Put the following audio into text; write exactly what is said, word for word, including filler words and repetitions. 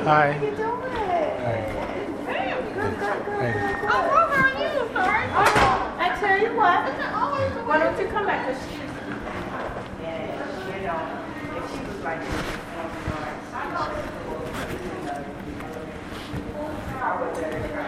Hi. How you doing? Hi. Good, good, good, good, Hey. good. Oh, how are you? Sorry. Oh, I tell you what. Why don't you come back? Because she's, yeah, you know, if she was like this, I would